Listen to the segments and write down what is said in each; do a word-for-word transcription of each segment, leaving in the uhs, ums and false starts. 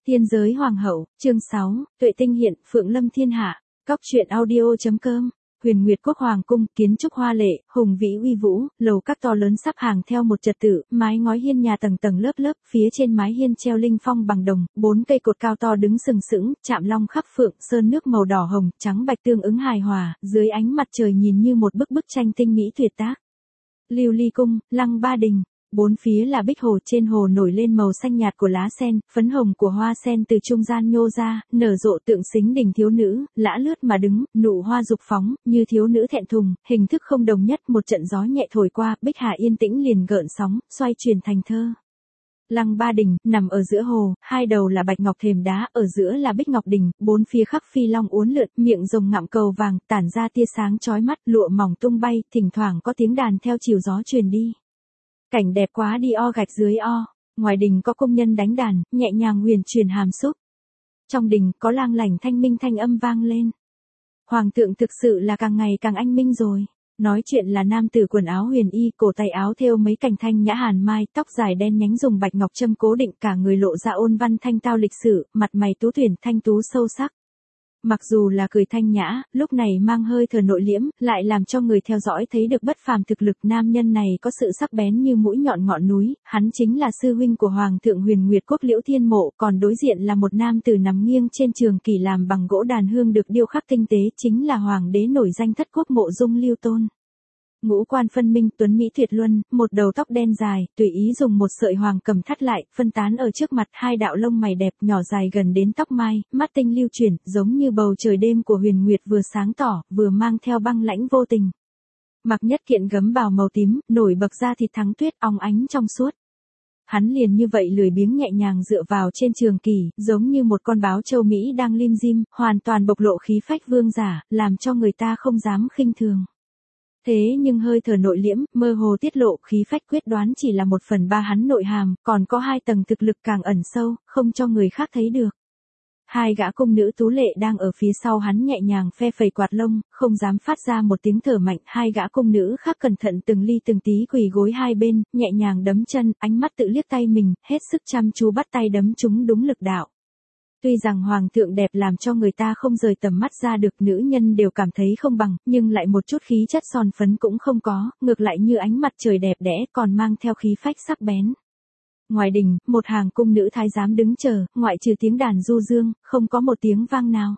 Tiên giới hoàng hậu, chương sáu, Tuệ tinh hiện, Phượng lâm thiên hạ. Cóc truyện audio.com. Huyền Nguyệt Quốc Hoàng cung, kiến trúc hoa lệ, hùng vĩ uy vũ, lầu các to lớn sắp hàng theo một trật tự, mái ngói hiên nhà tầng tầng lớp lớp, phía trên mái hiên treo linh phong bằng đồng, bốn cây cột cao to đứng sừng sững, chạm long khắc phượng, sơn nước màu đỏ hồng, trắng bạch tương ứng hài hòa, dưới ánh mặt trời nhìn như một bức bức tranh tinh mỹ tuyệt tác. Lưu Ly cung, Lăng Ba đình. Bốn phía là bích hồ, trên hồ nổi lên màu xanh nhạt của lá sen, phấn hồng của hoa sen từ trung gian nhô ra, nở rộ tượng xính đình thiếu nữ, lã lướt mà đứng, nụ hoa dục phóng, như thiếu nữ thẹn thùng, hình thức không đồng nhất, một trận gió nhẹ thổi qua, bích hà yên tĩnh liền gợn sóng, xoay chuyển thành thơ. Lăng Ba đình, nằm ở giữa hồ, hai đầu là bạch ngọc thềm đá, ở giữa là bích ngọc đình, bốn phía khắc phi long uốn lượn, miệng rồng ngậm cầu vàng, tản ra tia sáng chói mắt, lụa mỏng tung bay, thỉnh thoảng có tiếng đàn theo chiều gió truyền đi. Cảnh đẹp quá đi o gạch dưới o, ngoài đình có công nhân đánh đàn, nhẹ nhàng huyền truyền hàm xúc. Trong đình có lang lảnh thanh minh thanh âm vang lên. Hoàng thượng thực sự là càng ngày càng anh minh rồi. Nói chuyện là nam tử quần áo huyền y, cổ tay áo thêu mấy cành thanh nhã hàn mai, tóc dài đen nhánh dùng bạch ngọc châm cố định, cả người lộ ra ôn văn thanh tao lịch sự, mặt mày tú tuyển thanh tú sâu sắc. Mặc dù là cười thanh nhã, lúc này mang hơi thở nội liễm, lại làm cho người theo dõi thấy được bất phàm thực lực. Nam nhân này có sự sắc bén như mũi nhọn ngọn núi, hắn chính là sư huynh của Hoàng thượng Huyền Nguyệt Quốc Liễu Thiên Mộ, còn đối diện là một nam tử nằm nghiêng trên trường kỷ làm bằng gỗ đàn hương được điêu khắc tinh tế, chính là hoàng đế nổi danh Thất Quốc Mộ Dung Lưu Tôn. Ngũ quan phân minh, tuấn mỹ tuyệt luân, một đầu tóc đen dài, tùy ý dùng một sợi hoàng cầm thắt lại, phân tán ở trước mặt, hai đạo lông mày đẹp nhỏ dài gần đến tóc mai, mắt tinh lưu chuyển, giống như bầu trời đêm của huyền nguyệt vừa sáng tỏ, vừa mang theo băng lãnh vô tình. Mặc nhất kiện gấm bào màu tím, nổi bật ra thịt thắng tuyết, óng ánh trong suốt. Hắn liền như vậy lười biếng nhẹ nhàng dựa vào trên trường kỷ, giống như một con báo châu Mỹ đang lim dim, hoàn toàn bộc lộ khí phách vương giả, làm cho người ta không dám khinh thường. Thế nhưng hơi thở nội liễm, mơ hồ tiết lộ khí phách quyết đoán chỉ là một phần ba hắn nội hàm, còn có hai tầng thực lực càng ẩn sâu, không cho người khác thấy được. Hai gã cung nữ tú lệ đang ở phía sau hắn nhẹ nhàng phe phẩy quạt lông, không dám phát ra một tiếng thở mạnh. Hai gã cung nữ khác cẩn thận từng ly từng tí quỳ gối hai bên, nhẹ nhàng đấm chân, ánh mắt tự liếc tay mình, hết sức chăm chú bắt tay đấm chúng đúng lực đạo. Tuy rằng hoàng thượng đẹp làm cho người ta không rời tầm mắt ra được, nữ nhân đều cảm thấy không bằng, nhưng lại một chút khí chất son phấn cũng không có, ngược lại như ánh mặt trời đẹp đẽ còn mang theo khí phách sắc bén. Ngoài đình, một hàng cung nữ thái giám đứng chờ, ngoại trừ tiếng đàn du dương, không có một tiếng vang nào.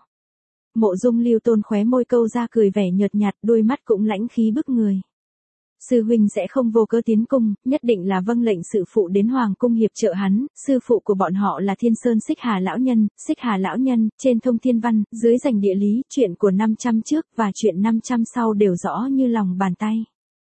Mộ Dung Lưu Tôn khóe môi câu ra cười vẻ nhợt nhạt, đôi mắt cũng lãnh khí bức người. Sư huynh sẽ không vô cớ tiến cung, nhất định là vâng lệnh sự phụ đến hoàng cung hiệp trợ hắn. Sư phụ của bọn họ là Thiên Sơn Xích Hà lão nhân, Xích Hà lão nhân, trên thông thiên văn, dưới dành địa lý, chuyện của năm trăm trước và chuyện năm trăm sau đều rõ như lòng bàn tay.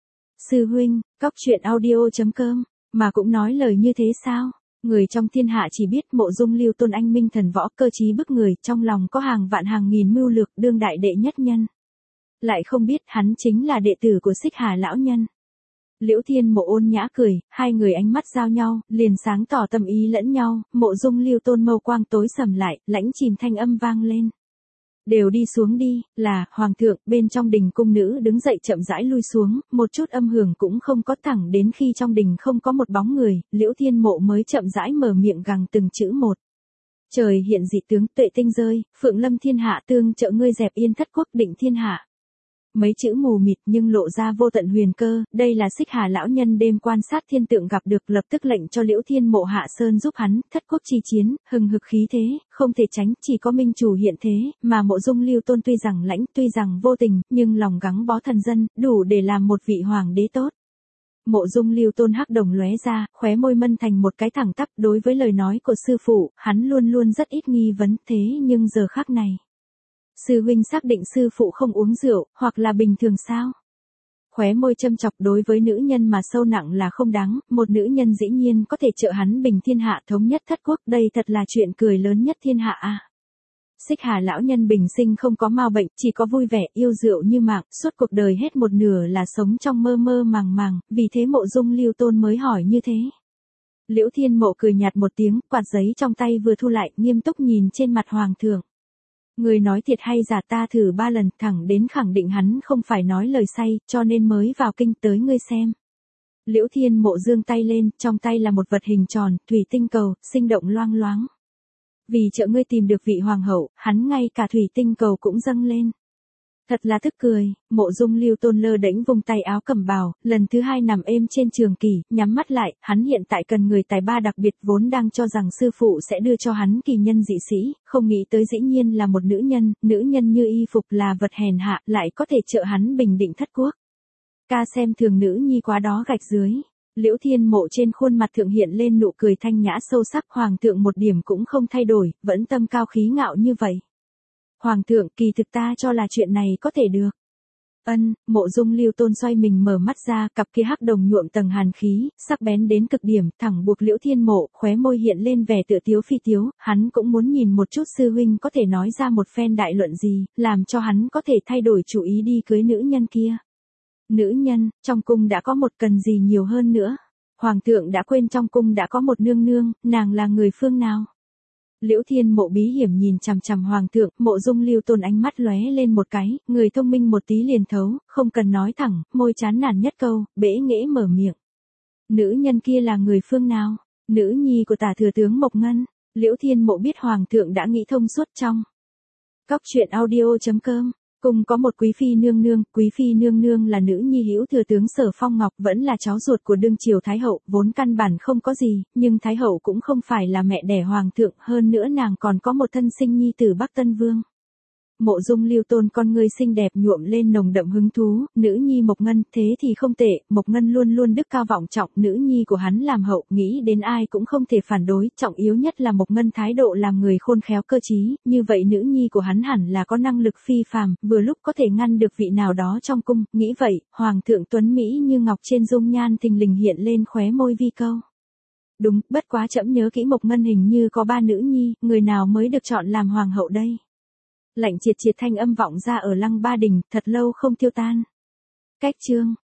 Sư huynh, cóc truyện audio.com, mà cũng nói lời như thế sao? Người trong thiên hạ chỉ biết Mộ Dung Lưu Tôn anh minh thần võ, cơ trí bức người, trong lòng có hàng vạn hàng nghìn mưu lược, đương đại đệ nhất nhân. Lại không biết hắn chính là đệ tử của Xích Hà lão nhân. Liễu Thiên Mộ ôn nhã cười, hai người ánh mắt giao nhau, liền sáng tỏ tâm ý lẫn nhau. Mộ Dung Lưu Tôn mâu quang tối sầm lại, lãnh chìm thanh âm vang lên. Đều đi xuống đi, là, hoàng thượng. Bên trong đình cung nữ đứng dậy chậm rãi lui xuống, một chút âm hưởng cũng không có, thẳng đến khi trong đình không có một bóng người, Liễu Thiên Mộ mới chậm rãi mở miệng gằn từng chữ một. Trời hiện dị tướng, tuệ tinh rơi, Phượng lâm thiên hạ, tương trợ ngươi dẹp yên Thất Quốc, định thiên hạ. Mấy chữ mù mịt nhưng lộ ra vô tận huyền cơ, đây là Xích Hà lão nhân đêm quan sát thiên tượng gặp được, lập tức lệnh cho Liễu Thiên Mộ hạ sơn giúp hắn. Thất quốc chi chiến, hừng hực khí thế, không thể tránh, chỉ có minh chủ hiện thế, mà Mộ Dung Lưu Tôn tuy rằng lãnh, tuy rằng vô tình, nhưng lòng gắng bó thần dân, đủ để làm một vị hoàng đế tốt. Mộ Dung Lưu Tôn hắc đồng lóe ra, khóe môi mân thành một cái thẳng tắp. Đối với lời nói của sư phụ, hắn luôn luôn rất ít nghi vấn, thế nhưng giờ khắc này. Sư huynh xác định sư phụ không uống rượu, hoặc là bình thường sao? Khóe môi châm chọc, đối với nữ nhân mà sâu nặng là không đáng, một nữ nhân dĩ nhiên có thể trợ hắn bình thiên hạ thống nhất Thất Quốc, đây thật là chuyện cười lớn nhất thiên hạ à. Xích Hà lão nhân bình sinh không có mau bệnh, chỉ có vui vẻ, yêu rượu như mạng, suốt cuộc đời hết một nửa là sống trong mơ mơ màng màng, vì thế Mộ Dung Lưu Tôn mới hỏi như thế. Liễu Thiên Mộ cười nhạt một tiếng, quạt giấy trong tay vừa thu lại, nghiêm túc nhìn trên mặt hoàng thượng. Người nói thiệt hay giả ta thử ba lần, thẳng đến khẳng định hắn không phải nói lời say, cho nên mới vào kinh tới ngươi xem. Liễu Thiên Mộ giương tay lên, trong tay là một vật hình tròn, thủy tinh cầu, sinh động loang loáng. Vì trợ ngươi tìm được vị hoàng hậu, hắn ngay cả thủy tinh cầu cũng dâng lên. Thật là tức cười, Mộ Dung Lưu Tôn lơ đễnh vùng tay áo cẩm bào, lần thứ hai nằm êm trên trường kỷ, nhắm mắt lại, hắn hiện tại cần người tài ba đặc biệt, vốn đang cho rằng sư phụ sẽ đưa cho hắn kỳ nhân dị sĩ, không nghĩ tới dĩ nhiên là một nữ nhân, nữ nhân như y phục là vật hèn hạ, lại có thể trợ hắn bình định thất quốc. Ca xem thường nữ nhi quá đó gạch dưới. Liễu Thiên Mộ trên khuôn mặt thượng hiện lên nụ cười thanh nhã sâu sắc, hoàng thượng một điểm cũng không thay đổi, vẫn tâm cao khí ngạo như vậy. Hoàng thượng, kỳ thực ta cho là chuyện này có thể được. Ân, Mộ Dung Lưu Tôn xoay mình mở mắt ra, cặp kia hắc đồng nhuộm tầng hàn khí, sắc bén đến cực điểm, thẳng buộc Liễu Thiên Mộ, khóe môi hiện lên vẻ tựa tiếu phi tiếu, hắn cũng muốn nhìn một chút sư huynh có thể nói ra một phen đại luận gì, làm cho hắn có thể thay đổi chủ ý đi cưới nữ nhân kia. Nữ nhân, trong cung đã có một cần gì nhiều hơn nữa. Hoàng thượng đã quên trong cung đã có một nương nương, nàng là người phương nào? Liễu Thiên Mộ bí hiểm nhìn chằm chằm hoàng thượng, Mộ Dung Lưu Tôn ánh mắt lóe lên một cái, người thông minh một tí liền thấu, không cần nói thẳng, môi chán nản nhất câu, bẽ nghễ mở miệng. Nữ nhân kia là người phương nào? Nữ nhi của Tả thừa tướng Mộc Ngân. Liễu Thiên Mộ biết hoàng thượng đã nghĩ thông suốt trong. Cóc truyện audio chấm com. Cùng có một quý phi nương nương, quý phi nương nương là nữ nhi hữu thừa tướng Sở Phong Ngọc, vẫn là cháu ruột của đương triều thái hậu, vốn căn bản không có gì, nhưng thái hậu cũng không phải là mẹ đẻ hoàng thượng, hơn nữa nàng còn có một thân sinh nhi tử Bắc Tân Vương. Mộ Dung Lưu Tôn con ngươi xinh đẹp nhuộm lên nồng đậm hứng thú, nữ nhi Mộc Ngân, thế thì không tệ, Mộc Ngân luôn luôn đức cao vọng trọng, nữ nhi của hắn làm hậu, nghĩ đến ai cũng không thể phản đối, trọng yếu nhất là Mộc Ngân thái độ làm người khôn khéo cơ trí, như vậy nữ nhi của hắn hẳn là có năng lực phi phàm, vừa lúc có thể ngăn được vị nào đó trong cung, nghĩ vậy, hoàng thượng tuấn Mỹ như ngọc trên dung nhan thình lình hiện lên khóe môi vi câu. Đúng, bất quá trẫm nhớ kỹ Mộc Ngân hình như có ba nữ nhi, người nào mới được chọn làm hoàng hậu đây? Lạnh triệt triệt thanh âm vọng ra ở Lăng Ba Đình, thật lâu không tiêu tan. Cách chương